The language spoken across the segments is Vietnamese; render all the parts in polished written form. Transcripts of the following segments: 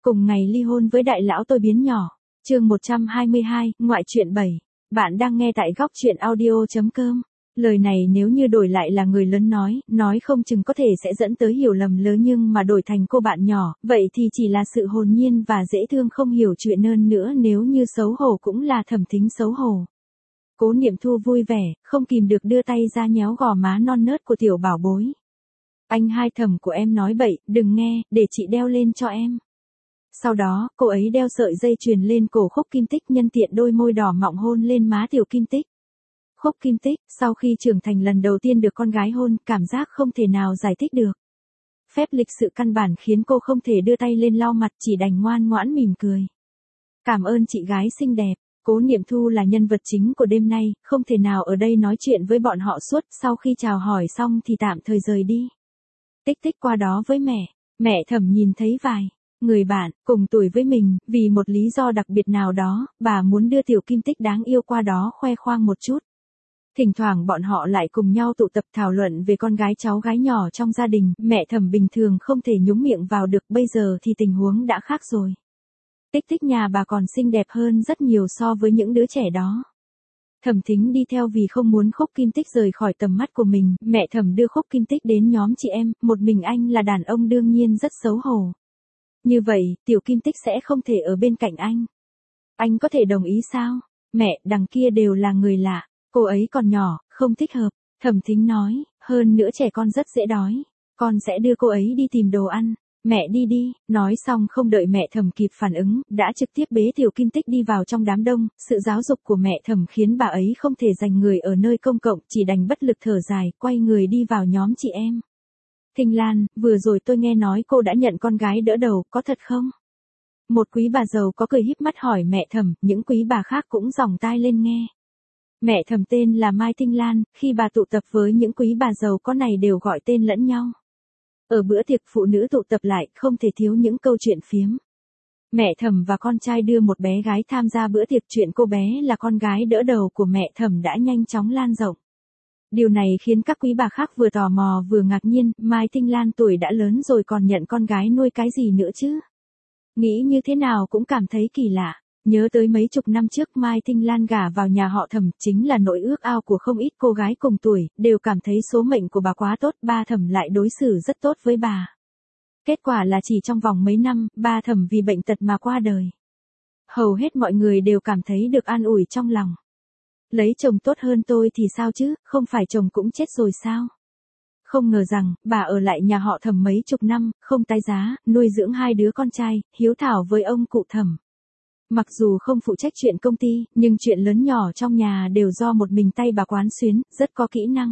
Cùng ngày ly hôn với đại lão tôi biến nhỏ. Chương 122, ngoại truyện 7. Bạn đang nghe tại góc truyện audio.com. Lời này nếu như đổi lại là người lớn nói không chừng có thể sẽ dẫn tới hiểu lầm lớn, nhưng mà đổi thành cô bạn nhỏ, vậy thì chỉ là sự hồn nhiên và dễ thương không hiểu chuyện hơn nữa, nếu như xấu hổ cũng là Thẩm Thính xấu hổ. Cố Niệm Thu vui vẻ, không kìm được đưa tay ra nhéo gò má non nớt của tiểu bảo bối. Anh hai Thẩm của em nói bậy, đừng nghe, để chị đeo lên cho em. Sau đó, cô ấy đeo sợi dây chuyền lên cổ Khúc Kim Tích, nhân tiện đôi môi đỏ mọng hôn lên má tiểu Kim Tích. Khúc Kim Tích, sau khi trưởng thành lần đầu tiên được con gái hôn, cảm giác không thể nào giải thích được. Phép lịch sự căn bản khiến cô không thể đưa tay lên lau mặt, chỉ đành ngoan ngoãn mỉm cười. Cảm ơn chị gái xinh đẹp. Cố Niệm Thu là nhân vật chính của đêm nay, không thể nào ở đây nói chuyện với bọn họ suốt, sau khi chào hỏi xong thì tạm thời rời đi. Tích Tích qua đó với mẹ Thẩm nhìn thấy vài người bạn, cùng tuổi với mình, vì một lý do đặc biệt nào đó, bà muốn đưa tiểu Kim Tích đáng yêu qua đó khoe khoang một chút. Thỉnh thoảng bọn họ lại cùng nhau tụ tập thảo luận về con gái cháu gái nhỏ trong gia đình, mẹ Thẩm bình thường không thể nhúng miệng vào được, bây giờ thì tình huống đã khác rồi. Tích Tích nhà bà còn xinh đẹp hơn rất nhiều so với những đứa trẻ đó. Thẩm Thính đi theo vì không muốn Khúc Kim Tích rời khỏi tầm mắt của mình, mẹ Thẩm đưa Khúc Kim Tích đến nhóm chị em, một mình anh là đàn ông đương nhiên rất xấu hổ. Như vậy, tiểu Kim Tích sẽ không thể ở bên cạnh anh. Anh có thể đồng ý sao? Mẹ, đằng kia đều là người lạ, cô ấy còn nhỏ, không thích hợp. Thẩm Thính nói, hơn nữa trẻ con rất dễ đói. Con sẽ đưa cô ấy đi tìm đồ ăn. Mẹ đi đi, nói xong không đợi mẹ Thẩm kịp phản ứng, đã trực tiếp bế tiểu Kim Tích đi vào trong đám đông, sự giáo dục của mẹ Thẩm khiến bà ấy không thể dành người ở nơi công cộng, chỉ đành bất lực thở dài, quay người đi vào nhóm chị em. Thinh Lan, vừa rồi tôi nghe nói cô đã nhận con gái đỡ đầu, có thật không? Một quý bà giàu có cười híp mắt hỏi mẹ Thẩm, những quý bà khác cũng dòng tai lên nghe. Mẹ Thẩm tên là Mai Thinh Lan, khi bà tụ tập với những quý bà giàu có này đều gọi tên lẫn nhau. Ở bữa tiệc phụ nữ tụ tập lại, không thể thiếu những câu chuyện phiếm. Mẹ Thẩm và con trai đưa một bé gái tham gia bữa tiệc, chuyện cô bé là con gái đỡ đầu của mẹ Thẩm đã nhanh chóng lan rộng. Điều này khiến các quý bà khác vừa tò mò vừa ngạc nhiên, Mai Thinh Lan tuổi đã lớn rồi còn nhận con gái nuôi cái gì nữa chứ? Nghĩ như thế nào cũng cảm thấy kỳ lạ. Nhớ tới mấy chục năm trước Mai Thinh Lan gả vào nhà họ Thẩm, chính là nỗi ước ao của không ít cô gái cùng tuổi, đều cảm thấy số mệnh của bà quá tốt, ba Thẩm lại đối xử rất tốt với bà. Kết quả là chỉ trong vòng mấy năm, ba Thẩm vì bệnh tật mà qua đời. Hầu hết mọi người đều cảm thấy được an ủi trong lòng. Lấy chồng tốt hơn tôi thì sao chứ, không phải chồng cũng chết rồi sao? Không ngờ rằng, bà ở lại nhà họ Thẩm mấy chục năm, không tái giá, nuôi dưỡng hai đứa con trai, hiếu thảo với ông cụ Thẩm. Mặc dù không phụ trách chuyện công ty, nhưng chuyện lớn nhỏ trong nhà đều do một mình tay bà quán xuyến, rất có kỹ năng.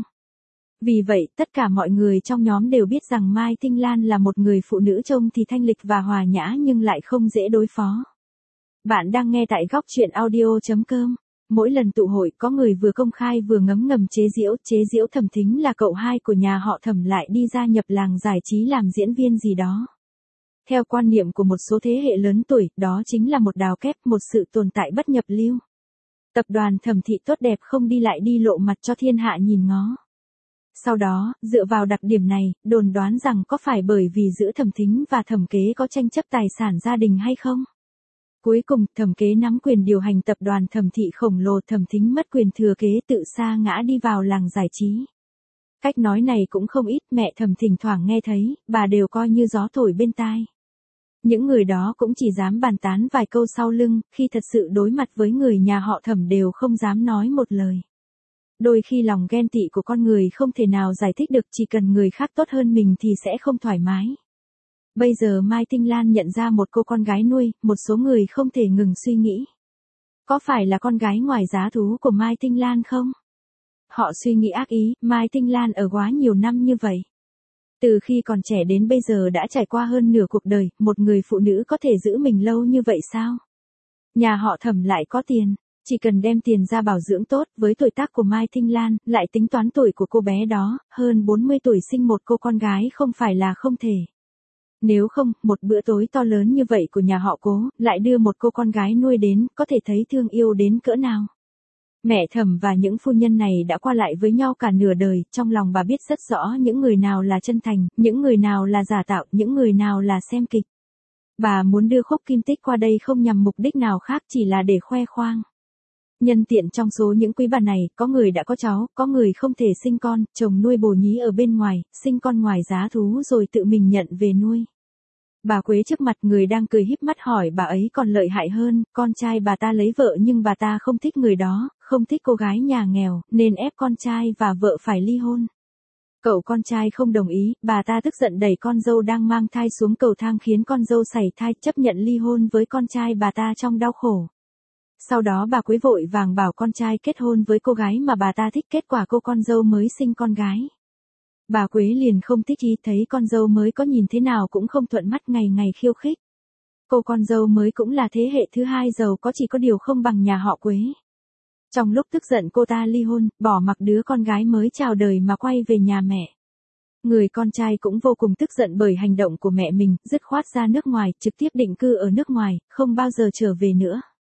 Vì vậy, tất cả mọi người trong nhóm đều biết rằng Mai Thinh Lan là một người phụ nữ trông thì thanh lịch và hòa nhã nhưng lại không dễ đối phó. Bạn đang nghe tại góc truyện audio.com. Mỗi lần tụ hội có người vừa công khai vừa ngấm ngầm chế giễu Thẩm Thính là cậu hai của nhà họ Thẩm lại đi gia nhập làng giải trí làm diễn viên gì đó. Theo quan niệm của một số thế hệ lớn tuổi, đó chính là một đào kép, một sự tồn tại bất nhập lưu. Tập đoàn Thẩm thị tốt đẹp không đi lại đi lộ mặt cho thiên hạ nhìn ngó. Sau đó, dựa vào đặc điểm này, đồn đoán rằng có phải bởi vì giữa Thẩm Thính và Thẩm Kế có tranh chấp tài sản gia đình hay không? Cuối cùng, Thẩm Kế nắm quyền điều hành tập đoàn Thẩm thị khổng lồ, Thẩm Thính mất quyền thừa kế tự sa ngã đi vào làng giải trí. Cách nói này cũng không ít, mẹ Thẩm thỉnh thoảng nghe thấy, bà đều coi như gió thổi bên tai. Những người đó cũng chỉ dám bàn tán vài câu sau lưng, khi thật sự đối mặt với người nhà họ Thẩm đều không dám nói một lời. Đôi khi lòng ghen tị của con người không thể nào giải thích được, chỉ cần người khác tốt hơn mình thì sẽ không thoải mái. Bây giờ Mai Thinh Lan nhận ra một cô con gái nuôi, một số người không thể ngừng suy nghĩ. Có phải là con gái ngoài giá thú của Mai Thinh Lan không? Họ suy nghĩ ác ý, Mai Thinh Lan ở quá nhiều năm như vậy. Từ khi còn trẻ đến bây giờ đã trải qua hơn nửa cuộc đời, một người phụ nữ có thể giữ mình lâu như vậy sao? Nhà họ Thẩm lại có tiền, chỉ cần đem tiền ra bảo dưỡng tốt, với tuổi tác của Mai Thinh Lan, lại tính toán tuổi của cô bé đó, hơn 40 tuổi sinh một cô con gái không phải là không thể. Nếu không, một bữa tối to lớn như vậy của nhà họ Cố, lại đưa một cô con gái nuôi đến, có thể thấy thương yêu đến cỡ nào. Mẹ Thẩm và những phu nhân này đã qua lại với nhau cả nửa đời, trong lòng bà biết rất rõ những người nào là chân thành, những người nào là giả tạo, những người nào là xem kịch. Bà muốn đưa Khúc Kim Tích qua đây không nhằm mục đích nào khác, chỉ là để khoe khoang. Nhân tiện trong số những quý bà này, có người đã có cháu, có người không thể sinh con, chồng nuôi bồ nhí ở bên ngoài, sinh con ngoài giá thú rồi tự mình nhận về nuôi. Bà Quế trước mặt người đang cười híp mắt hỏi bà ấy còn lợi hại hơn, con trai bà ta lấy vợ nhưng bà ta không thích người đó, không thích cô gái nhà nghèo, nên ép con trai và vợ phải ly hôn. Cậu con trai không đồng ý, bà ta tức giận đẩy con dâu đang mang thai xuống cầu thang khiến con dâu sảy thai, chấp nhận ly hôn với con trai bà ta trong đau khổ. Sau đó bà Quế vội vàng bảo con trai kết hôn với cô gái mà bà ta thích, kết quả cô con dâu mới sinh con gái. Bà Quế liền không thích ý, thấy con dâu mới có nhìn thế nào cũng không thuận mắt, ngày ngày khiêu khích. Cô con dâu mới cũng là thế hệ thứ hai giàu có, chỉ có điều không bằng nhà họ Quế. Trong lúc tức giận cô ta ly hôn, bỏ mặc đứa con gái mới chào đời mà quay về nhà mẹ. Người con trai cũng vô cùng tức giận bởi hành động của mẹ mình, dứt khoát ra nước ngoài, trực tiếp định cư ở nước ngoài, không bao giờ trở về nữa.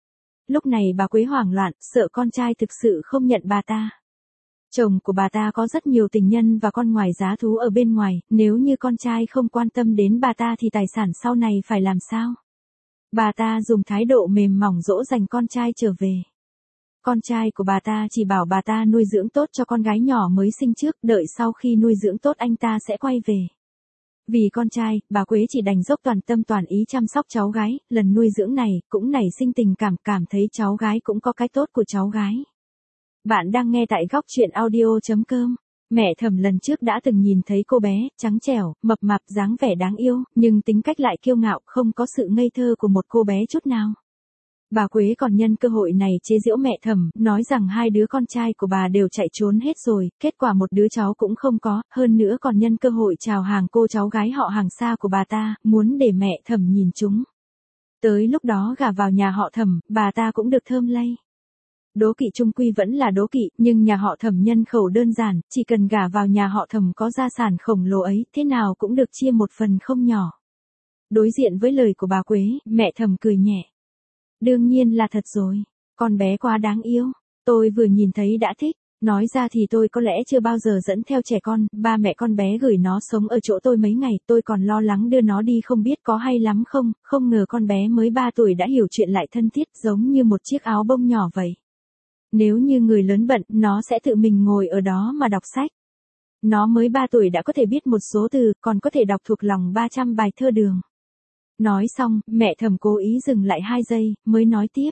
Lúc này bà Quế hoảng loạn, sợ con trai thực sự không nhận bà ta. Chồng của bà ta có rất nhiều tình nhân và con ngoài giá thú ở bên ngoài, nếu như con trai không quan tâm đến bà ta thì tài sản sau này phải làm sao? Bà ta dùng thái độ mềm mỏng dỗ dành con trai trở về. Con trai của bà ta chỉ bảo bà ta nuôi dưỡng tốt cho con gái nhỏ mới sinh trước, đợi sau khi nuôi dưỡng tốt anh ta sẽ quay về. Vì con trai, bà Quế chỉ đành dốc toàn tâm toàn ý chăm sóc cháu gái, lần nuôi dưỡng này cũng nảy sinh tình cảm, cảm thấy cháu gái cũng có cái tốt của cháu gái. Bạn đang nghe tại góc truyện audio.com. Mẹ Thẩm lần trước đã từng nhìn thấy cô bé, trắng trẻo, mập mạp, dáng vẻ đáng yêu, nhưng tính cách lại kiêu ngạo, không có sự ngây thơ của một cô bé chút nào. Bà Quế còn nhân cơ hội này chế giễu mẹ Thẩm, nói rằng hai đứa con trai của bà đều chạy trốn hết rồi, kết quả một đứa cháu cũng không có, hơn nữa còn nhân cơ hội chào hàng cô cháu gái họ hàng xa của bà ta, muốn để mẹ Thẩm nhìn chúng. Tới lúc đó gả vào nhà họ Thẩm, bà ta cũng được thơm lây. Đố kỵ chung quy vẫn là đố kỵ, nhưng nhà họ Thẩm nhân khẩu đơn giản, chỉ cần gả vào nhà họ Thẩm có gia sản khổng lồ ấy, thế nào cũng được chia một phần không nhỏ. Đối diện với lời của bà Quế, mẹ Thẩm cười nhẹ. Đương nhiên là thật rồi, con bé quá đáng yêu, tôi vừa nhìn thấy đã thích, nói ra thì tôi có lẽ chưa bao giờ dẫn theo trẻ con, ba mẹ con bé gửi nó sống ở chỗ tôi mấy ngày, tôi còn lo lắng đưa nó đi không biết có hay lắm không, không ngờ con bé mới 3 tuổi đã hiểu chuyện lại thân thiết giống như một chiếc áo bông nhỏ vậy. Nếu như người lớn bận, nó sẽ tự mình ngồi ở đó mà đọc sách. Nó mới 3 tuổi đã có thể biết một số từ, còn có thể đọc thuộc lòng 300 bài thơ Đường. Nói xong, mẹ Thẩm cố ý dừng lại 2 giây, mới nói tiếp.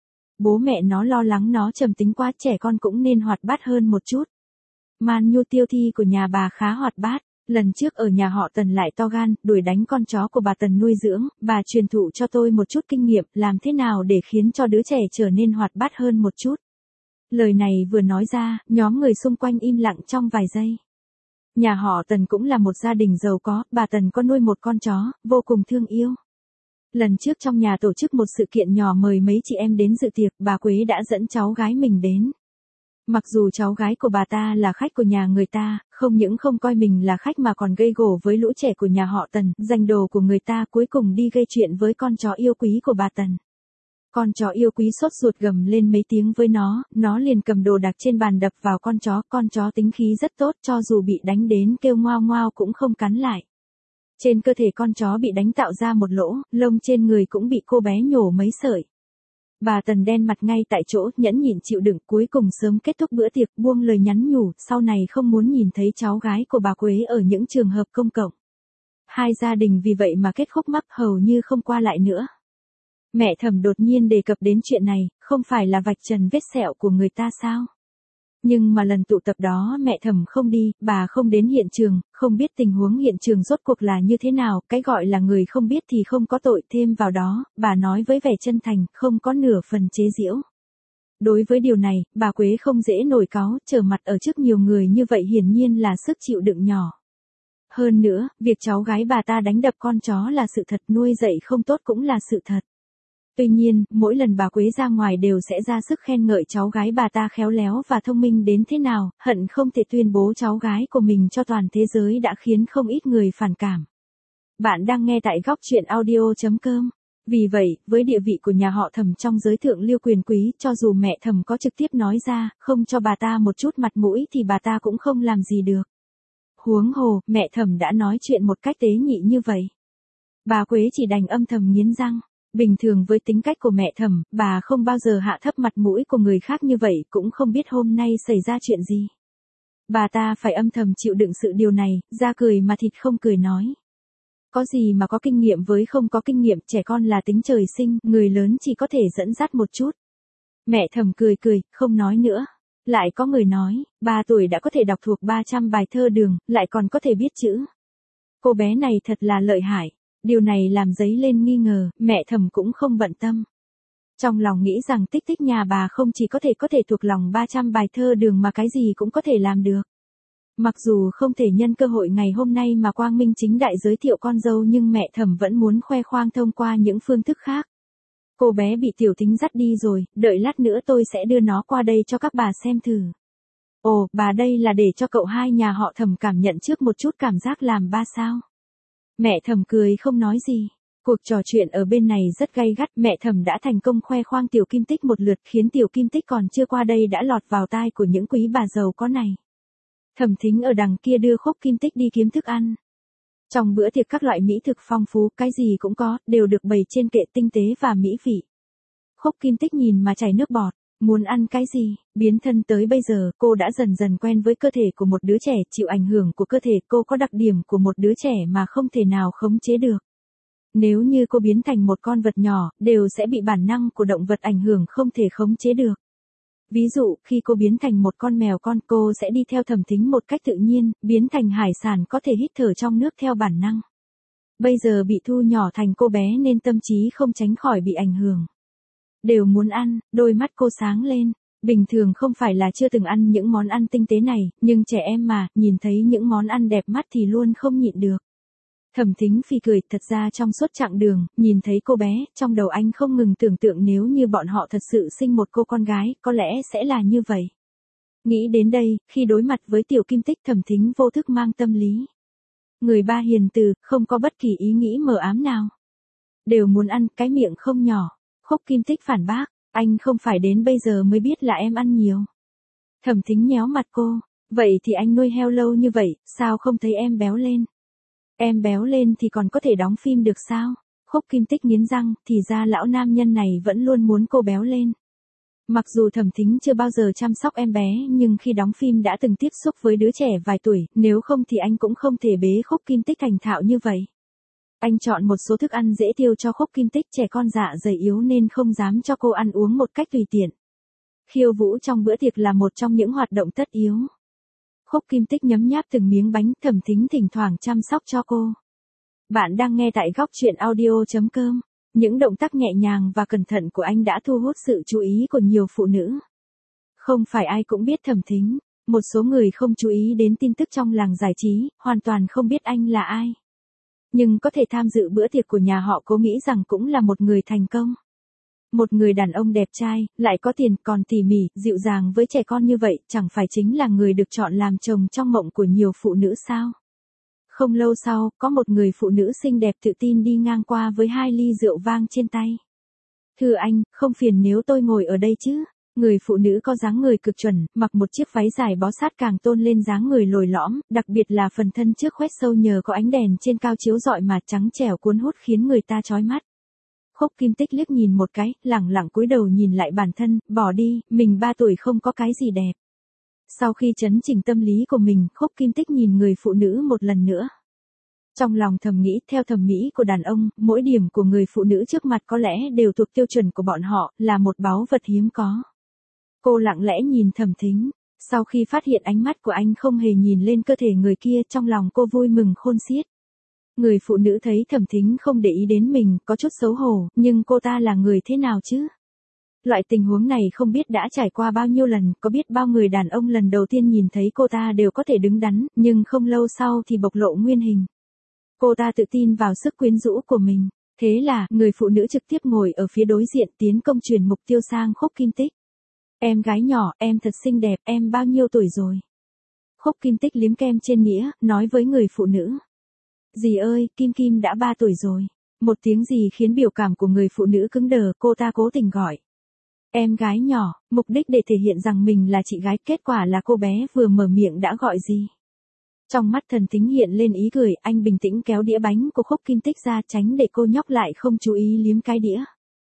Bố mẹ nó lo lắng nó trầm tính quá, trẻ con cũng nên hoạt bát hơn một chút. Man Nhu Tiêu Thi của nhà bà khá hoạt bát. Lần trước ở nhà họ Tần lại to gan, đuổi đánh con chó của bà Tần nuôi dưỡng, bà truyền thụ cho tôi một chút kinh nghiệm, làm thế nào để khiến cho đứa trẻ trở nên hoạt bát hơn một chút. Lời này vừa nói ra, nhóm người xung quanh im lặng trong vài giây. Nhà họ Tần cũng là một gia đình giàu có, bà Tần có nuôi một con chó, vô cùng thương yêu. Lần trước trong nhà tổ chức một sự kiện nhỏ mời mấy chị em đến dự tiệc, bà Quế đã dẫn cháu gái mình đến. Mặc dù cháu gái của bà ta là khách của nhà người ta, không những không coi mình là khách mà còn gây gổ với lũ trẻ của nhà họ Tần, giành đồ của người ta, cuối cùng đi gây chuyện với con chó yêu quý của bà Tần. Con chó yêu quý sốt ruột gầm lên mấy tiếng với nó liền cầm đồ đạc trên bàn đập vào con chó tính khí rất tốt, cho dù bị đánh đến kêu ngoao ngoao cũng không cắn lại. Trên cơ thể con chó bị đánh tạo ra một lỗ, lông trên người cũng bị cô bé nhổ mấy sợi. Bà Tần đen mặt ngay tại chỗ, nhẫn nhịn chịu đựng, cuối cùng sớm kết thúc bữa tiệc, buông lời nhắn nhủ, sau này không muốn nhìn thấy cháu gái của bà Quế ở những trường hợp công cộng. Hai gia đình vì vậy mà kết khúc mắc hầu như không qua lại nữa. Mẹ Thẩm đột nhiên đề cập đến chuyện này, không phải là vạch trần vết sẹo của người ta sao? Nhưng mà lần tụ tập đó mẹ Thẩm không đi, bà không đến hiện trường, không biết tình huống hiện trường rốt cuộc là như thế nào, cái gọi là người không biết thì không có tội, thêm vào đó, bà nói với vẻ chân thành, không có nửa phần chế giễu. Đối với điều này, bà Quế không dễ nổi cáu, trở mặt ở trước nhiều người như vậy hiển nhiên là sức chịu đựng nhỏ. Hơn nữa, việc cháu gái bà ta đánh đập con chó là sự thật, nuôi dạy không tốt cũng là sự thật. Tuy nhiên, mỗi lần bà Quế ra ngoài đều sẽ ra sức khen ngợi cháu gái bà ta khéo léo và thông minh đến thế nào, hận không thể tuyên bố cháu gái của mình cho toàn thế giới đã khiến không ít người phản cảm. Bạn đang nghe tại góc truyện audio.com. Vì vậy, với địa vị của nhà họ Thẩm trong giới thượng lưu quyền quý, cho dù mẹ Thẩm có trực tiếp nói ra, không cho bà ta một chút mặt mũi thì bà ta cũng không làm gì được. Huống hồ, mẹ Thẩm đã nói chuyện một cách tế nhị như vậy. Bà Quế chỉ đành âm thầm nghiến răng. Bình thường với tính cách của mẹ Thẩm, bà không bao giờ hạ thấp mặt mũi của người khác như vậy, cũng không biết hôm nay xảy ra chuyện gì. Bà ta phải âm thầm chịu đựng sự điều này, ra cười mà thịt không cười nói. Có gì mà có kinh nghiệm với không có kinh nghiệm, trẻ con là tính trời sinh, người lớn chỉ có thể dẫn dắt một chút. Mẹ Thẩm cười cười, không nói nữa. Lại có người nói, 3 tuổi đã có thể đọc thuộc 300 bài thơ Đường, lại còn có thể biết chữ. Cô bé này thật là lợi hại. Điều này làm dấy lên nghi ngờ, mẹ Thẩm cũng không bận tâm. Trong lòng nghĩ rằng Tích Tích nhà bà không chỉ có thể thuộc lòng 300 bài thơ Đường mà cái gì cũng có thể làm được. Mặc dù không thể nhân cơ hội ngày hôm nay mà quang minh chính đại giới thiệu con dâu, nhưng mẹ Thẩm vẫn muốn khoe khoang thông qua những phương thức khác. Cô bé bị Tiểu Thính dắt đi rồi, đợi lát nữa tôi sẽ đưa nó qua đây cho các bà xem thử. Ồ, bà đây là để cho cậu hai nhà họ Thẩm cảm nhận trước một chút cảm giác làm ba sao? Mẹ Thẩm cười không nói gì. Cuộc trò chuyện ở bên này rất gay gắt, mẹ Thẩm đã thành công khoe khoang Tiểu Kim Tích một lượt, khiến Tiểu Kim Tích còn chưa qua đây đã lọt vào tai của những quý bà giàu có này. Thẩm Thính ở đằng kia đưa Khúc Kim Tích đi kiếm thức ăn. Trong bữa tiệc các loại mỹ thực phong phú, cái gì cũng có, đều được bày trên kệ tinh tế và mỹ vị. Khúc Kim Tích nhìn mà chảy nước bọt, muốn ăn cái gì, biến thân tới bây giờ, cô đã dần dần quen với cơ thể của một đứa trẻ, chịu ảnh hưởng của cơ thể, cô có đặc điểm của một đứa trẻ mà không thể nào khống chế được. Nếu như cô biến thành một con vật nhỏ, đều sẽ bị bản năng của động vật ảnh hưởng không thể khống chế được. Ví dụ, khi cô biến thành một con mèo con, cô sẽ đi theo Thẩm Thính một cách tự nhiên, biến thành hải sản có thể hít thở trong nước theo bản năng. Bây giờ bị thu nhỏ thành cô bé nên tâm trí không tránh khỏi bị ảnh hưởng. Đều muốn ăn, đôi mắt cô sáng lên. Bình thường không phải là chưa từng ăn những món ăn tinh tế này, nhưng trẻ em mà, nhìn thấy những món ăn đẹp mắt thì luôn không nhịn được. Thẩm Thính phì cười, thật ra trong suốt chặng đường, nhìn thấy cô bé, trong đầu anh không ngừng tưởng tượng nếu như bọn họ thật sự sinh một cô con gái, có lẽ sẽ là như vậy. Nghĩ đến đây, khi đối mặt với Tiểu Kim Tích, Thẩm Thính vô thức mang tâm lý. Người ba hiền từ, không có bất kỳ ý nghĩ mờ ám nào. Đều muốn ăn, cái miệng không nhỏ. Khúc Kim Tích phản bác, anh không phải đến bây giờ mới biết là em ăn nhiều. Thẩm Thính nhéo mặt cô, vậy thì anh nuôi heo lâu như vậy, sao không thấy em béo lên? Em béo lên thì còn có thể đóng phim được sao? Khúc Kim Tích nghiến răng, thì ra lão nam nhân này vẫn luôn muốn cô béo lên. Mặc dù Thẩm Thính chưa bao giờ chăm sóc em bé, nhưng khi đóng phim đã từng tiếp xúc với đứa trẻ vài tuổi, nếu không thì anh cũng không thể bế Khúc Kim Tích thành thạo như vậy. Anh chọn một số thức ăn dễ tiêu cho Khúc Kim Tích, trẻ con dạ dày yếu nên không dám cho cô ăn uống một cách tùy tiện. Khiêu vũ trong bữa tiệc là một trong những hoạt động tất yếu. Khúc Kim Tích nhấm nháp từng miếng bánh, Thẩm Thính thỉnh thoảng chăm sóc cho cô. Bạn đang nghe tại góc truyện audio.com. Những động tác nhẹ nhàng và cẩn thận của anh đã thu hút sự chú ý của nhiều phụ nữ. Không phải ai cũng biết Thẩm Thính, một số người không chú ý đến tin tức trong làng giải trí, hoàn toàn không biết anh là ai. Nhưng có thể tham dự bữa tiệc của nhà họ Cố, nghĩ rằng cũng là một người thành công. Một người đàn ông đẹp trai, lại có tiền, còn tỉ mỉ, dịu dàng với trẻ con như vậy, chẳng phải chính là người được chọn làm chồng trong mộng của nhiều phụ nữ sao? Không lâu sau, có một người phụ nữ xinh đẹp tự tin đi ngang qua với 2 ly rượu vang trên tay. Thưa anh, không phiền nếu tôi ngồi ở đây chứ? Người phụ nữ có dáng người cực chuẩn, mặc một chiếc váy dài bó sát càng tôn lên dáng người lồi lõm, đặc biệt là phần thân trước khoét sâu nhờ có ánh đèn trên cao chiếu rọi mà trắng trẻo cuốn hút khiến người ta chói mắt. Khúc Kim Tích liếc nhìn một cái, lẳng lặng cúi đầu nhìn lại bản thân, bỏ đi, mình 3 tuổi không có cái gì đẹp. Sau khi chấn chỉnh tâm lý của mình, Khúc Kim Tích nhìn người phụ nữ một lần nữa. Trong lòng thầm nghĩ, theo thẩm mỹ của đàn ông, mỗi điểm của người phụ nữ trước mặt có lẽ đều thuộc tiêu chuẩn của bọn họ, là một báu vật hiếm có. Cô lặng lẽ nhìn Thẩm Thính, sau khi phát hiện ánh mắt của anh không hề nhìn lên cơ thể người kia, trong lòng cô vui mừng khôn xiết. Người phụ nữ thấy Thẩm Thính không để ý đến mình, có chút xấu hổ, nhưng cô ta là người thế nào chứ? Loại tình huống này không biết đã trải qua bao nhiêu lần, có biết bao người đàn ông lần đầu tiên nhìn thấy cô ta đều có thể đứng đắn, nhưng không lâu sau thì bộc lộ nguyên hình. Cô ta tự tin vào sức quyến rũ của mình. Thế là, người phụ nữ trực tiếp ngồi ở phía đối diện tiến công truyền mục tiêu sang Khúc Kim Tích. Em gái nhỏ, em thật xinh đẹp, em bao nhiêu tuổi rồi? Khúc Kim Tích liếm kem trên nĩa, nói với người phụ nữ. Dì ơi, Kim Kim đã 3 tuổi rồi. Một tiếng gì khiến biểu cảm của người phụ nữ cứng đờ, cô ta cố tình gọi. Em gái nhỏ, mục đích để thể hiện rằng mình là chị gái, kết quả là cô bé vừa mở miệng đã gọi gì. Trong mắt Thần Thính hiện lên ý cười, anh bình tĩnh kéo đĩa bánh của Khúc Kim Tích ra tránh để cô nhóc lại không chú ý liếm cái đĩa.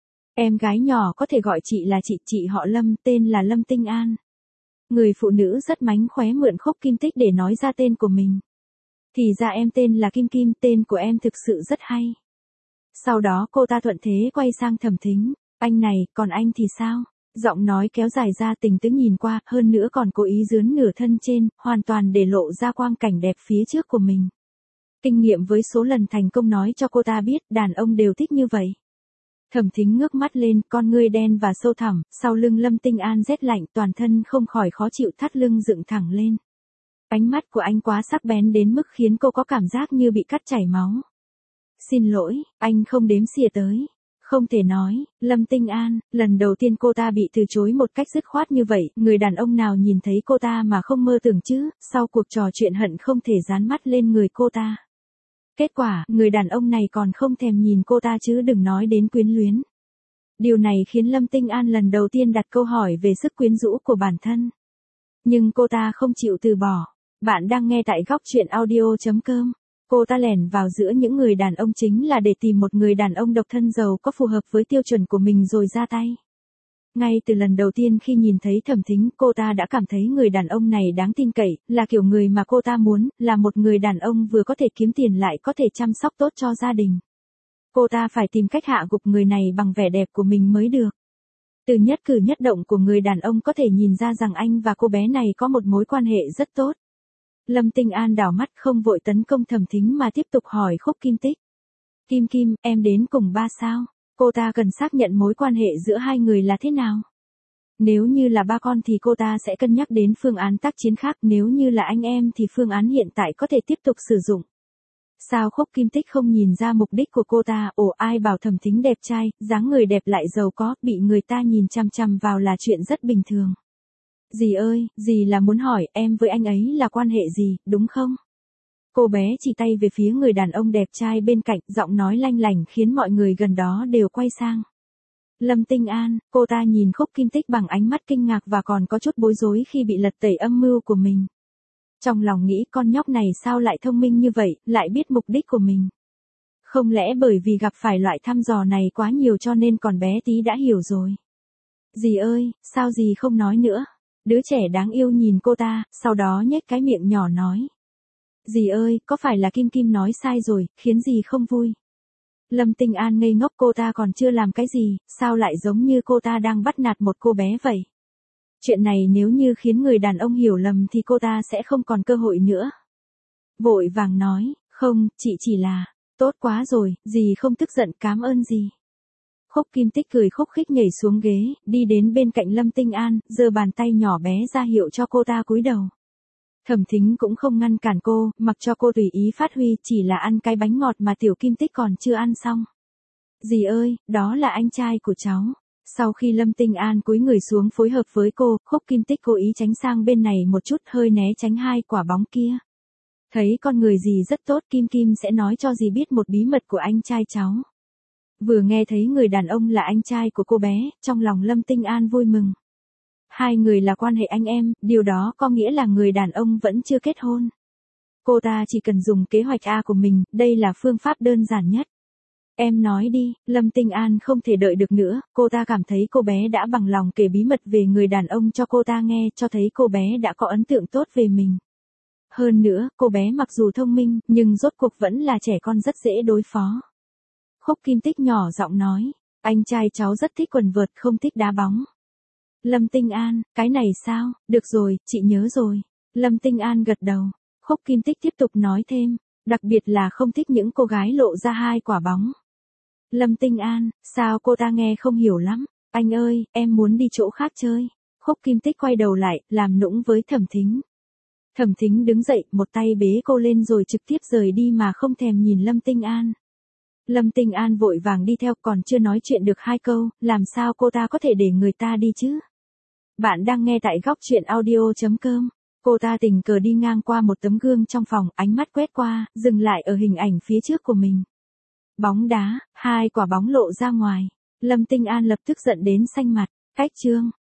Em gái nhỏ có thể gọi chị là chị họ Lâm, tên là Lâm Tinh An. Người phụ nữ rất mánh khóe mượn Khúc Kim Tích để nói ra tên của mình. Thì ra em tên là Kim Kim, tên của em thực sự rất hay. Sau đó cô ta thuận thế quay sang Thẩm Thính, anh này, còn anh thì sao? Giọng nói kéo dài ra, tình tứ nhìn qua, hơn nữa còn cố ý dướn nửa thân trên, hoàn toàn để lộ ra quang cảnh đẹp phía trước của mình. Kinh nghiệm với số lần thành công nói cho cô ta biết, đàn ông đều thích như vậy. Thẩm Thính ngước mắt lên, con ngươi đen và sâu thẳm, sau lưng Lâm Tinh An rét lạnh, toàn thân không khỏi khó chịu, thắt lưng dựng thẳng lên. Ánh mắt của anh quá sắc bén đến mức khiến cô có cảm giác như bị cắt chảy máu. Xin lỗi, anh không đếm xỉa tới. Không thể nói, Lâm Tinh An, lần đầu tiên cô ta bị từ chối một cách dứt khoát như vậy, người đàn ông nào nhìn thấy cô ta mà không mơ tưởng chứ, sau cuộc trò chuyện hận không thể dán mắt lên người cô ta. Kết quả, người đàn ông này còn không thèm nhìn cô ta chứ đừng nói đến quyến luyến. Điều này khiến Lâm Tinh An lần đầu tiên đặt câu hỏi về sức quyến rũ của bản thân. Nhưng cô ta không chịu từ bỏ. Bạn đang nghe tại góc truyện audio.com. Cô ta lẻn vào giữa những người đàn ông chính là để tìm một người đàn ông độc thân giàu có phù hợp với tiêu chuẩn của mình rồi ra tay. Ngay từ lần đầu tiên khi nhìn thấy Thẩm Thính, cô ta đã cảm thấy người đàn ông này đáng tin cậy, là kiểu người mà cô ta muốn, là một người đàn ông vừa có thể kiếm tiền lại có thể chăm sóc tốt cho gia đình. Cô ta phải tìm cách hạ gục người này bằng vẻ đẹp của mình mới được. Từ nhất cử nhất động của người đàn ông có thể nhìn ra rằng anh và cô bé này có một mối quan hệ rất tốt. Lâm Tinh An đảo mắt không vội tấn công Thẩm Thính mà tiếp tục hỏi Khúc Kim Tích. Kim Kim, em đến cùng ba sao? Cô ta cần xác nhận mối quan hệ giữa hai người là thế nào. Nếu như là ba con thì cô ta sẽ cân nhắc đến phương án tác chiến khác, nếu như là anh em thì phương án hiện tại có thể tiếp tục sử dụng. Sao Khúc Kim Tích không nhìn ra mục đích của cô ta? Ồ, ai bảo Thẩm Thính đẹp trai, dáng người đẹp lại giàu có, bị người ta nhìn chằm chằm vào là chuyện rất bình thường. Dì ơi, dì là muốn hỏi em với anh ấy là quan hệ gì, đúng không? Cô bé chỉ tay về phía người đàn ông đẹp trai bên cạnh, giọng nói lanh lảnh khiến mọi người gần đó đều quay sang. Lâm Tinh An, cô ta nhìn Khúc Kim Tích bằng ánh mắt kinh ngạc và còn có chút bối rối khi bị lật tẩy âm mưu của mình. Trong lòng nghĩ con nhóc này sao lại thông minh như vậy, lại biết mục đích của mình. Không lẽ bởi vì gặp phải loại thăm dò này quá nhiều cho nên còn bé tí đã hiểu rồi. Dì ơi, sao dì không nói nữa? Đứa trẻ đáng yêu nhìn cô ta, sau đó nhếch cái miệng nhỏ nói. Dì ơi, có phải là Kim Kim nói sai rồi, khiến dì không vui? Lâm Tinh An ngây ngốc, cô ta còn chưa làm cái gì, sao lại giống như cô ta đang bắt nạt một cô bé vậy? Chuyện này nếu như khiến người đàn ông hiểu lầm thì cô ta sẽ không còn cơ hội nữa. Vội vàng nói, không, chị chỉ là, tốt quá rồi, dì không tức giận, cảm ơn dì. Khúc Kim Tích cười khúc khích nhảy xuống ghế, đi đến bên cạnh Lâm Tinh An, giơ bàn tay nhỏ bé ra hiệu cho cô ta cúi đầu. Thẩm Thính cũng không ngăn cản cô, mặc cho cô tùy ý phát huy, chỉ là ăn cái bánh ngọt mà Tiểu Kim Tích còn chưa ăn xong. Dì ơi, đó là anh trai của cháu. Sau khi Lâm Tinh An cúi người xuống phối hợp với cô, Khúc Kim Tích cố ý tránh sang bên này một chút, hơi né tránh hai quả bóng kia. Thấy con người dì rất tốt, Kim Kim sẽ nói cho dì biết một bí mật của anh trai cháu. Vừa nghe thấy người đàn ông là anh trai của cô bé, trong lòng Lâm Tinh An vui mừng. Hai người là quan hệ anh em, điều đó có nghĩa là người đàn ông vẫn chưa kết hôn. Cô ta chỉ cần dùng kế hoạch A của mình, đây là phương pháp đơn giản nhất. Em nói đi, Lâm Tinh An không thể đợi được nữa, cô ta cảm thấy cô bé đã bằng lòng kể bí mật về người đàn ông cho cô ta nghe, cho thấy cô bé đã có ấn tượng tốt về mình. Hơn nữa, cô bé mặc dù thông minh, nhưng rốt cuộc vẫn là trẻ con rất dễ đối phó. Khúc Kim Tích nhỏ giọng nói, anh trai cháu rất thích quần vợt, không thích đá bóng. Lâm Tinh An, cái này sao, được rồi, chị nhớ rồi. Lâm Tinh An gật đầu. Khúc Kim Tích tiếp tục nói thêm, đặc biệt là không thích những cô gái lộ ra hai quả bóng. Lâm Tinh An, sao cô ta nghe không hiểu lắm. Anh ơi, em muốn đi chỗ khác chơi. Khúc Kim Tích quay đầu lại, làm nũng với Thẩm Thính. Thẩm Thính đứng dậy, một tay bế cô lên rồi trực tiếp rời đi mà không thèm nhìn Lâm Tinh An. Lâm Tinh An vội vàng đi theo, còn chưa nói chuyện được hai câu, làm sao cô ta có thể để người ta đi chứ? Bạn đang nghe tại góc truyện audio.com. Cô ta tình cờ đi ngang qua một tấm gương trong phòng, ánh mắt quét qua, dừng lại ở hình ảnh phía trước của mình. Bóng đá, hai quả bóng lộ ra ngoài. Lâm Tinh An lập tức giận đến xanh mặt. Cách chương.